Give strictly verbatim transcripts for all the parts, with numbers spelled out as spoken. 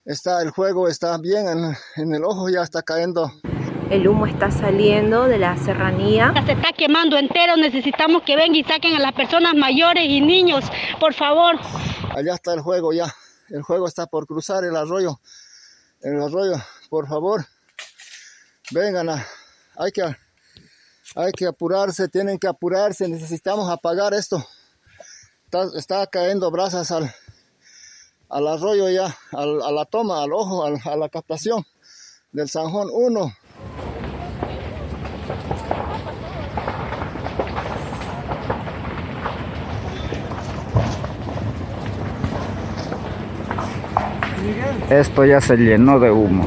Está el fuego, está bien en, en el ojo, ya está cayendo. El humo está saliendo de la serranía. Se está quemando entero, necesitamos que vengan y saquen a las personas mayores y niños, por favor. Allá está el fuego ya, el fuego está por cruzar el arroyo, el arroyo, por favor, vengan, a, hay que, hay que apurarse, tienen que apurarse, necesitamos apagar esto. Está, está cayendo brasas al, al arroyo ya, al, a la toma, al ojo, al, a la captación del Sanjón uno. Esto ya se llenó de humo.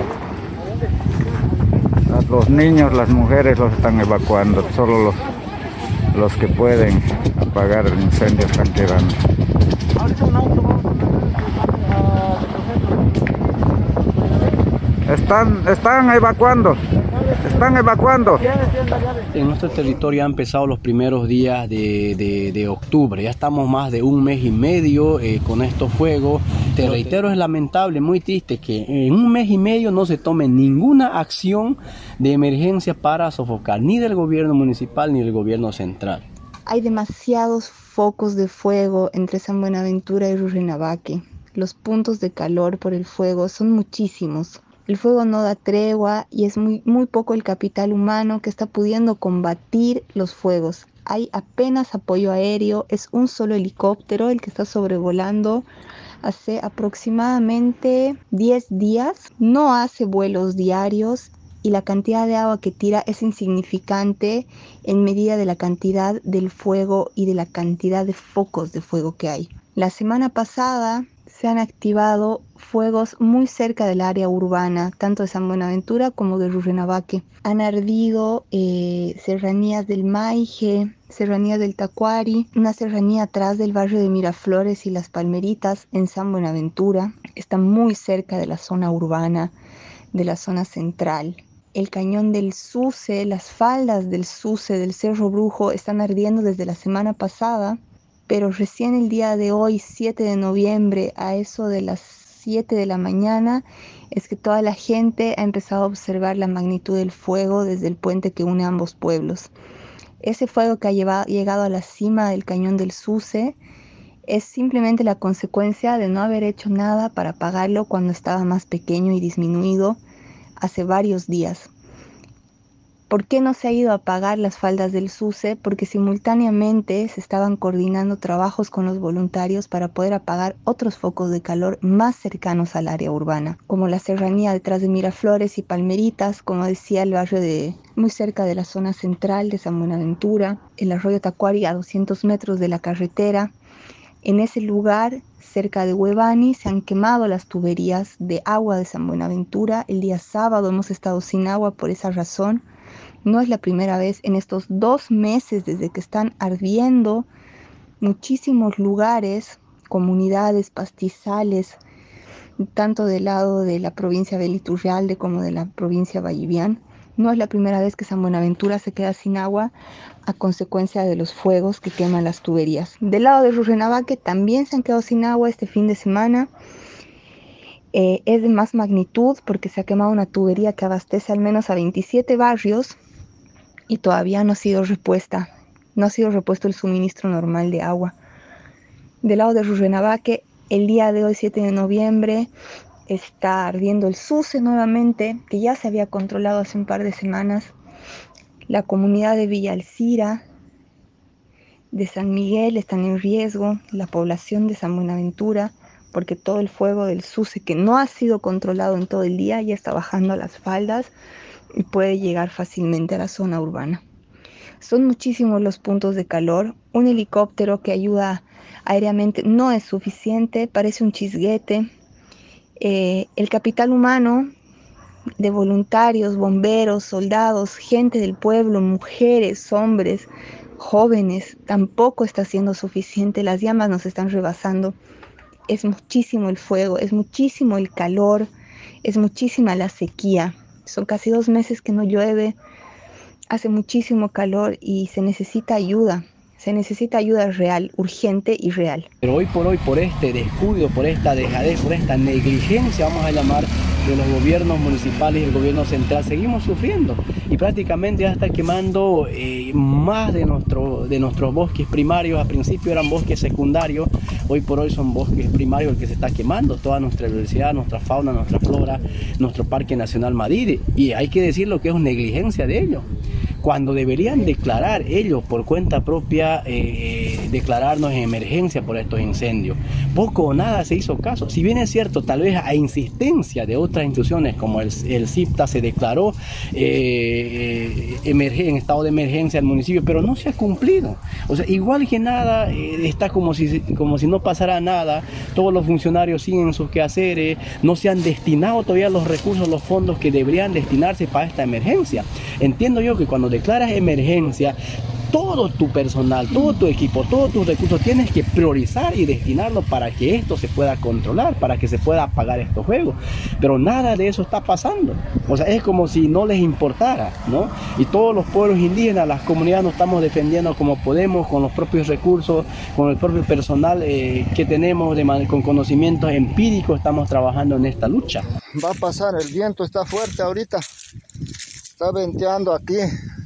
Los niños, las mujeres los están evacuando. Solo los, los que pueden apagar el incendio están quedando. Están, están evacuando. Están evacuando. En nuestro territorio han empezado los primeros días de, de, de octubre. Ya estamos más de un mes y medio eh, con estos fuegos. Te reitero, es lamentable, muy triste que en un mes y medio no se tome ninguna acción de emergencia para sofocar, ni del gobierno municipal ni del gobierno central. Hay demasiados focos de fuego entre San Buenaventura y Rurrenabaque. Los puntos de calor por el fuego son muchísimos. El fuego no da tregua y es muy, muy poco el capital humano que está pudiendo combatir los fuegos. Hay apenas apoyo aéreo, es un solo helicóptero el que está sobrevolando hace aproximadamente diez días. No hace vuelos diarios y la cantidad de agua que tira es insignificante en medida de la cantidad del fuego y de la cantidad de focos de fuego que hay. La semana pasada se han activado fuegos muy cerca del área urbana, tanto de San Buenaventura como de Rurrenabaque. Han ardido eh, serranías del Maije, serranías del Tacuari, una serranía atrás del barrio de Miraflores y Las Palmeritas en San Buenaventura. Está muy cerca de la zona urbana, de la zona central. El cañón del Suce, las faldas del Suce, del Cerro Brujo, están ardiendo desde la semana pasada. Pero recién el día de hoy, siete de noviembre, a eso de las siete de la mañana, es que toda la gente ha empezado a observar la magnitud del fuego desde el puente que une ambos pueblos. Ese fuego que ha llevado, llegado a la cima del cañón del Suce es simplemente la consecuencia de no haber hecho nada para apagarlo cuando estaba más pequeño y disminuido hace varios días. ¿Por qué no se ha ido a apagar las faldas del Suce? Porque simultáneamente se estaban coordinando trabajos con los voluntarios para poder apagar otros focos de calor más cercanos al área urbana, como la serranía detrás de Miraflores y Palmeritas, como decía, el barrio de muy cerca de la zona central de San Buenaventura, el arroyo Tacuari a doscientos metros de la carretera. En ese lugar, cerca de Huevani, se han quemado las tuberías de agua de San Buenaventura. El día sábado hemos estado sin agua por esa razón. No es la primera vez en estos dos meses desde que están ardiendo muchísimos lugares, comunidades, pastizales, tanto del lado de la provincia de Iturrialde como de la provincia Vallivian. No es la primera vez que San Buenaventura se queda sin agua a consecuencia de los fuegos que queman las tuberías. Del lado de Rurrenabaque también se han quedado sin agua este fin de semana. Eh, es de más magnitud porque se ha quemado una tubería que abastece al menos a veintisiete barrios y todavía no ha sido repuesta, no ha sido repuesto el suministro normal de agua. Del lado de Rurrenabaque, el día de hoy, siete de noviembre, está ardiendo el Suce nuevamente, que ya se había controlado hace un par de semanas. La comunidad de Villa Alcira, de San Miguel están en riesgo, la población de San Buenaventura, porque todo el fuego del Suce, que no ha sido controlado en todo el día, ya está bajando a las faldas y puede llegar fácilmente a la zona urbana. Son muchísimos los puntos de calor. Un helicóptero que ayuda aéreamente no es suficiente, parece un chisguete. Eh, el capital humano de voluntarios, bomberos, soldados, gente del pueblo, mujeres, hombres, jóvenes, tampoco está siendo suficiente. Las llamas nos están rebasando. Es muchísimo el fuego, es muchísimo el calor, es muchísima la sequía. Son casi dos meses que no llueve, hace muchísimo calor y se necesita ayuda. Se necesita ayuda real, urgente y real. Pero hoy por hoy, por este descuido, por esta dejadez, por esta negligencia, vamos a llamar, de los gobiernos municipales y el gobierno central, seguimos sufriendo y prácticamente ya está quemando eh, más de, nuestro, de nuestros bosques primarios. Al principio eran bosques secundarios, hoy por hoy son bosques primarios el que se está quemando, toda nuestra diversidad, nuestra fauna, nuestra flora, nuestro Parque Nacional Madide, y hay que decir lo que es negligencia de ellos, cuando deberían declarar ellos por cuenta propia, eh, declararnos en emergencia por estos incendios. Poco o nada se hizo caso. Si bien es cierto, tal vez a insistencia de otras instituciones como el, el CIPTA se declaró eh, en estado de emergencia al municipio, pero no se ha cumplido. O sea, igual que nada, eh, está como si, como si no pasara nada, todos los funcionarios siguen sus quehaceres, no se han destinado todavía los recursos, los fondos que deberían destinarse para esta emergencia. Entiendo yo que cuando declaras emergencia, todo tu personal, todo tu equipo, todos tus recursos tienes que priorizar y destinarlo para que esto se pueda controlar, para que se pueda apagar estos fuegos. Pero nada de eso está pasando. O sea, es como si no les importara, ¿no? Y todos los pueblos indígenas, las comunidades nos estamos defendiendo como podemos, con los propios recursos, con el propio personal eh, que tenemos, de man- con conocimientos empíricos, estamos trabajando en esta lucha. Va a pasar, el viento está fuerte ahorita, está venteando aquí.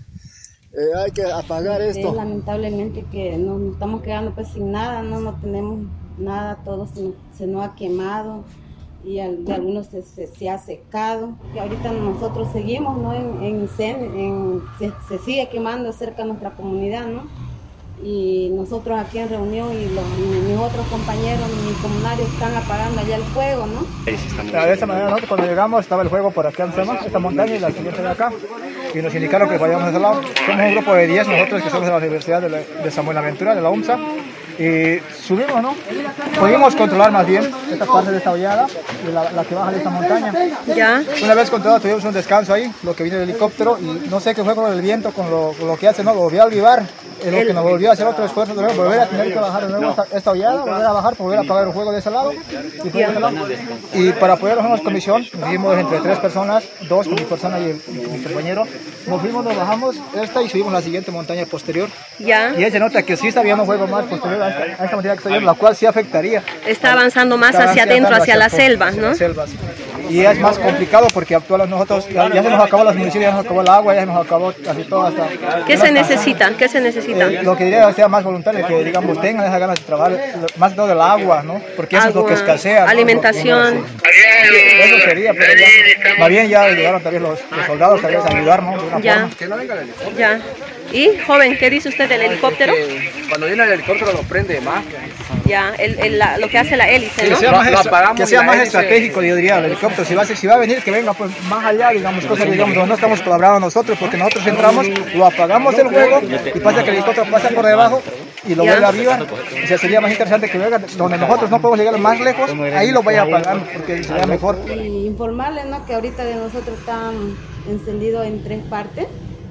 Eh, hay que apagar esto. Es lamentablemente que nos, nos estamos quedando pues sin nada, no, no tenemos nada, todo se, se nos ha quemado y al, de algunos se, se, se ha secado. Y ahorita nosotros seguimos, ¿no? en, en, en se, se sigue quemando cerca de nuestra comunidad, ¿no? Y nosotros aquí en reunión y, los, y mis otros compañeros, mis comunarios están apagando allá el fuego, ¿no? De esta manera nosotros cuando llegamos estaba el fuego por aquí encima, esta montaña y la siguiente de acá, y nos indicaron que vayamos a ese lado. Somos un grupo de diez nosotros que somos de la Universidad de, la, de San Buenaventura, de la UMSA, y subimos, ¿no? Pudimos controlar más bien esta parte de esta hollada, de la, la que baja de esta montaña. Ya. Una vez controlado tuvimos un descanso ahí, lo que vino el helicóptero, y no sé qué fue con el viento, con lo, con lo que hace, ¿no? Lo volvió a avivar. Es lo que nos volvió a hacer otro esfuerzo de nuevo, volver a tener que bajar de nuevo esta, esta hollada, volver a bajar, volver a apagar el fuego de ese lado y, de ese lado. Y para poder hacernos comisión, nos fuimos entre tres personas, dos con mi persona y, el, y con mi compañero, nos fuimos, nos bajamos esta y subimos la siguiente montaña posterior. Ya. Y ahí se nota que sí está habiendo fuego más posterior a esta, a esta montaña que estoy viendo, la cual sí afectaría. Está avanzando más Está hacia adentro, hacia, hacia las hacia selvas, ¿no? Las selvas. Y es más complicado porque actualmente nosotros, ya, ya se nos acabó las municiones, ya se nos acabó el agua, ya se nos acabó casi todo hasta... ¿Qué se necesita? ¿Qué se necesita? Eh, lo que diría que sea más voluntario, que digamos tengan esas ganas de trabajar, más todo del agua, ¿no? Porque eso agua, es lo que escasea, ¿no? Alimentación. Lo, lo, eso sería, pero ya, más bien ya llegaron también los, los soldados tal vez a ayudarnos de una ya. forma. Ya. ¿Y, joven, qué dice usted del helicóptero? Cuando viene el helicóptero lo prende más. Ya, el, el, la, lo que hace la hélice, ¿no? Que sea más, lo, lo que sea más hélice, estratégico, yo diría, el helicóptero. Si va, a, si va a venir, que venga pues más allá, digamos, cosas que digamos, no estamos colaborando nosotros, porque nosotros entramos, lo apagamos el fuego y pasa que el helicóptero pasa por debajo y lo vuelve arriba. O sea, sería más interesante que venga donde nosotros no podemos llegar más lejos, ahí lo vaya apagando, porque sería mejor. Y informarles, ¿no? Que ahorita de nosotros está encendido en tres partes.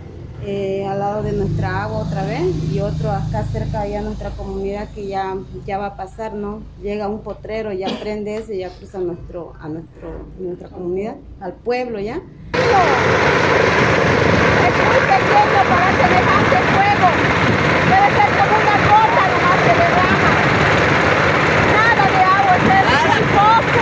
Eh, al lado de nuestra agua otra vez y otro acá cerca ya nuestra comunidad que ya, ya va a pasar, ¿no? Llega un potrero, ya prende ese y ya cruza nuestro, a nuestro, nuestra comunidad, al pueblo ya. Es muy pequeño para semejante fuego, debe ser como una gota nomás que derrama, nada de agua, es muy poco.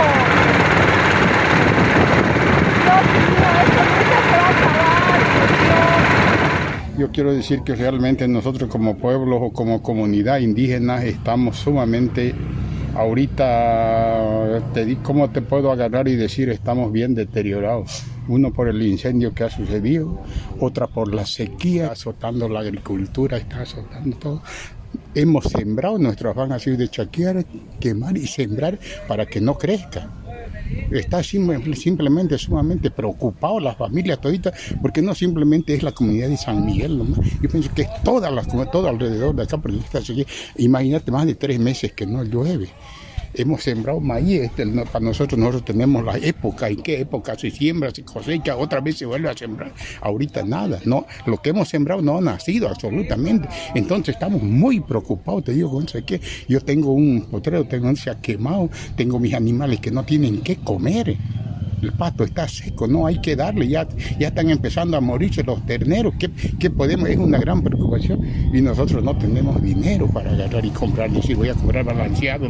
Dios mío, esto nunca se va a acabar, Dios. Yo quiero decir que realmente nosotros como pueblo o como comunidad indígena estamos sumamente, ahorita, te, ¿cómo te puedo agarrar y decir? Estamos bien deteriorados. Uno por el incendio que ha sucedido, otra por la sequía, azotando la agricultura, está azotando todo. Hemos sembrado, nuestro afán ha sido de chaquear, quemar y sembrar para que no crezca. Está simplemente sumamente preocupado la familia todita, porque no simplemente es la comunidad de San Miguel nomás. Yo pienso que es toda la, todo alrededor de acá, porque está aquí. Imagínate, más de tres meses que no llueve. Hemos sembrado maíz, este, no, para nosotros nosotros tenemos la época, en qué época se siembra, se cosecha, otra vez se vuelve a sembrar. Ahorita nada, no, lo que hemos sembrado no ha nacido absolutamente. Entonces estamos muy preocupados, te digo, no sé qué. Yo tengo un potrero, tengo, se ha quemado, tengo mis animales que no tienen qué comer. el pasto está seco, no hay que darle, ya, ya están empezando a morirse los terneros, ¿qué, qué podemos? Es una gran preocupación y nosotros no tenemos dinero para agarrar y comprar, decir voy a comprar balanceado,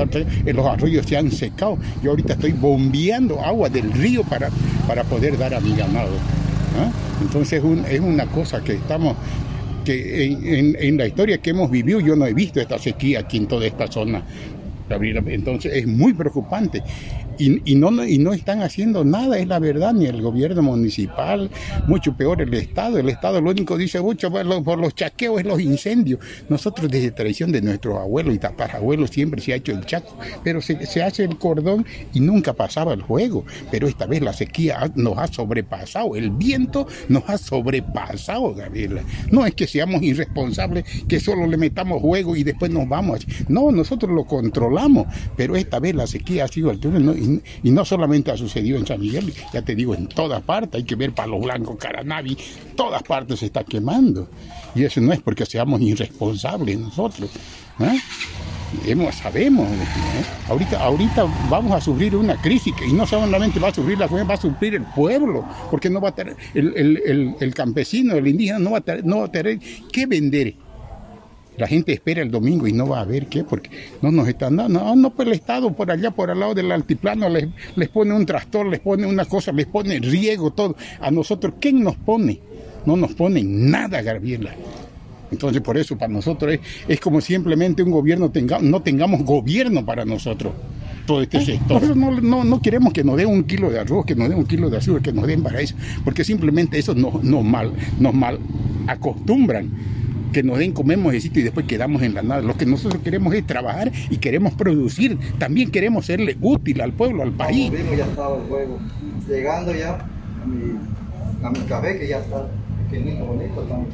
los arroyos se han secado, yo ahorita estoy bombeando agua del río para, para poder dar a mi ganado, ¿ah? Entonces es, un, es una cosa que estamos, que en, en, en la historia que hemos vivido yo no he visto esta sequía aquí en toda esta zona. Entonces es muy preocupante y, y, no, y no están haciendo nada, es la verdad, ni el gobierno municipal, mucho peor el Estado. El Estado lo único dice mucho por los, por los chaqueos es los incendios. Nosotros desde tradición de nuestros abuelos y tatarabuelos siempre se ha hecho el chaco, pero se, se hace el cordón y nunca pasaba el fuego. Pero esta vez la sequía nos ha sobrepasado, el viento nos ha sobrepasado, Gabriela. No es que seamos irresponsables, que solo le metamos fuego y después nos vamos. No, nosotros lo controlamos. Pero esta vez la sequía ha sido altura, ¿no? y, y no solamente ha sucedido en San Miguel, ya te digo, en todas partes, hay que ver Palo Blanco, Caranavi, todas partes se está quemando, y eso no es porque seamos irresponsables nosotros, ¿eh? Hemos, sabemos, ¿eh? ahorita, ahorita vamos a sufrir una crisis, y no solamente va a sufrir la comunidad, va a sufrir el pueblo, porque no va a tener, el, el, el, el campesino, el indígena no va a tener, no va a tener qué vender. La gente espera el domingo y no va a ver qué, porque no nos están dando. No, no, pues el Estado por allá, por al lado del altiplano, les, les pone un trastorno, les pone una cosa, les pone riego, todo. A nosotros, ¿quién nos pone? No nos ponen nada, Gabriela. Entonces, por eso, para nosotros es, es como simplemente un gobierno, tenga, no tengamos gobierno para nosotros, todo este sector. Por eso no, no, no queremos que nos den un kilo de arroz, que nos den un kilo de azúcar, que nos den para eso, porque simplemente eso nos, nos, mal, nos mal acostumbran. Que nos den, comemos y después quedamos en la nada. Lo que nosotros queremos es trabajar y queremos producir. También queremos serle útil al pueblo, al país. Como vimos, ya estaba el juego. Llegando ya a mi, a mi café, que ya está pequeñito, bonito. Estamos.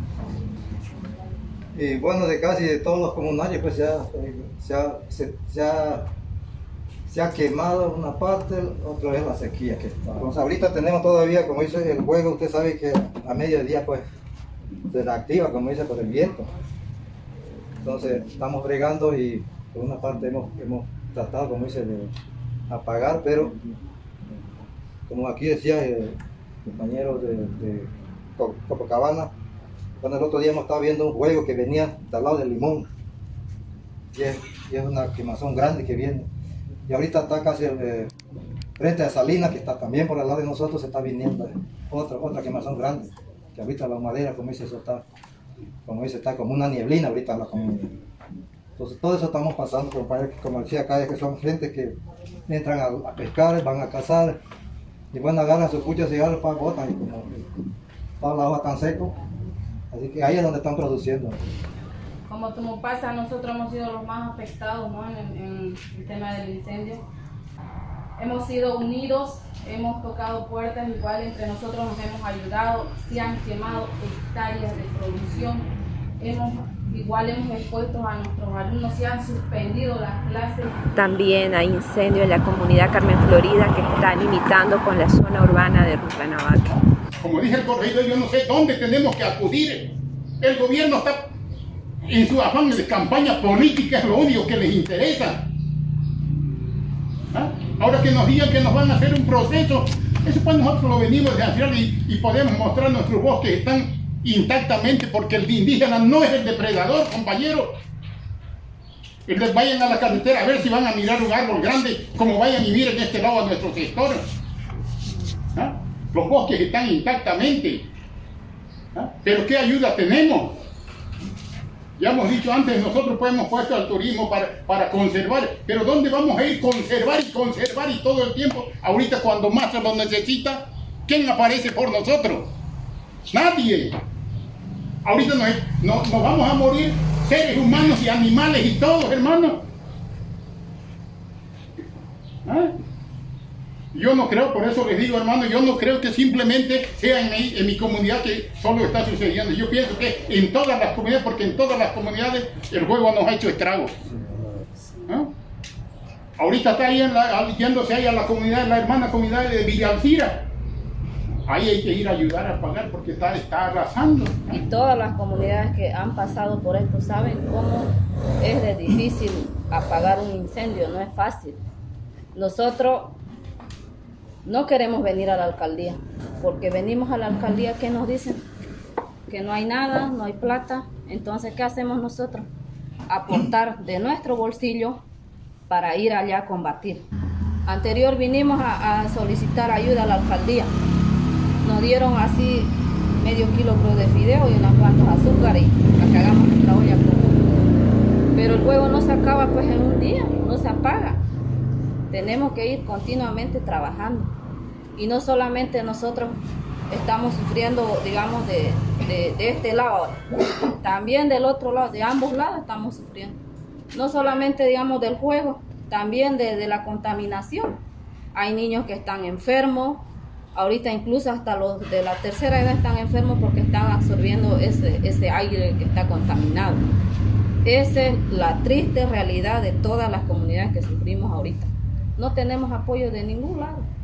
Y bueno, de casi de todos los comunarios, pues ya se ha, se, se ha, se ha quemado una parte, otra vez la sequía que está. Entonces ahorita tenemos todavía, como dice el juego, usted sabe que a mediodía pues se reactiva, como dice, por el viento. Entonces estamos bregando y por una parte hemos, hemos tratado, como dice, de apagar, pero como aquí decía el compañero de, de Copacabana, cuando el otro día hemos estado viendo un fuego que venía del lado del Limón, y es, y es una quemazón grande que viene, y ahorita está casi eh, frente a Salinas, que está también por el lado de nosotros, se está viniendo otra, otra quemazón grande, que ahorita la madera, como dice, eso está, como dice, está como una nieblina ahorita en la comunidad. Entonces todo eso estamos pasando, compañeros, como decía acá, es que son gente que entran a, a pescar, van a cazar, y bueno, agarran sus cuchas y agarran para botan, y como toda la hoja tan seco, así que ahí es donde están produciendo. Como como pasa, nosotros hemos sido los más afectados, ¿no? en, en el tema del incendio. Hemos sido unidos, hemos tocado puertas, igual entre nosotros nos hemos ayudado, se han quemado hectáreas de producción, hemos, igual hemos expuesto a nuestros alumnos, se han suspendido las clases. También hay incendio en la comunidad Carmen Florida que está limitando con la zona urbana de Rurrenabaque. Como dije el corregidor, yo no sé dónde tenemos que acudir. El gobierno está en su afán de campaña política, es lo único que les interesa. ¿Ah? Ahora que nos digan que nos van a hacer un proceso, eso pues nosotros lo venimos de hacer y, y podemos mostrar nuestros bosques están intactamente, porque el indígena no es el depredador, compañero. Entonces vayan a la carretera a ver si van a mirar un árbol grande, como vayan y miren de este lado a nuestros sectores. ¿Ah? Los bosques están intactamente. ¿Ah? Pero ¿qué ayuda tenemos? Ya hemos dicho antes, nosotros pues hemos puesto al turismo para, para conservar, pero ¿dónde vamos a ir? Conservar y conservar y todo el tiempo. Ahorita cuando más se lo necesita, ¿quién aparece por nosotros? Nadie. Ahorita nos, nos, nos vamos a morir seres humanos y animales y todos, hermanos. ¿Ah? Yo no creo, por eso les digo, hermano, yo no creo que simplemente sea en mi, en mi comunidad que solo está sucediendo. Yo pienso que en todas las comunidades, porque en todas las comunidades el juego nos ha hecho estragos. ¿Ah? Ahorita está ahí en la, yéndose ahí a la comunidad, la hermana comunidad de Villa Alcira. Ahí hay que ir a ayudar a pagar porque está, está arrasando. Y todas las comunidades que han pasado por esto saben cómo es de difícil apagar un incendio, no es fácil. Nosotros no queremos venir a la alcaldía, porque venimos a la alcaldía, ¿qué nos dicen? Que no hay nada, no hay plata. Entonces, ¿qué hacemos nosotros? Aportar de nuestro bolsillo para ir allá a combatir. Anterior vinimos a, a solicitar ayuda a la alcaldía. Nos dieron así medio kilómetro de fideo y unas cuantas azúcar y la que hagamos nuestra olla común. Pero el fuego no se acaba pues en un día, no se apaga. Tenemos que ir continuamente trabajando. Y no solamente nosotros estamos sufriendo, digamos, de, de, de este lado, también del otro lado, de ambos lados estamos sufriendo. No solamente, digamos, del fuego, también de, de la contaminación. Hay niños que están enfermos, ahorita incluso hasta los de la tercera edad están enfermos porque están absorbiendo ese, ese aire que está contaminado. Esa es la triste realidad de todas las comunidades que sufrimos ahorita. No tenemos apoyo de ningún lado.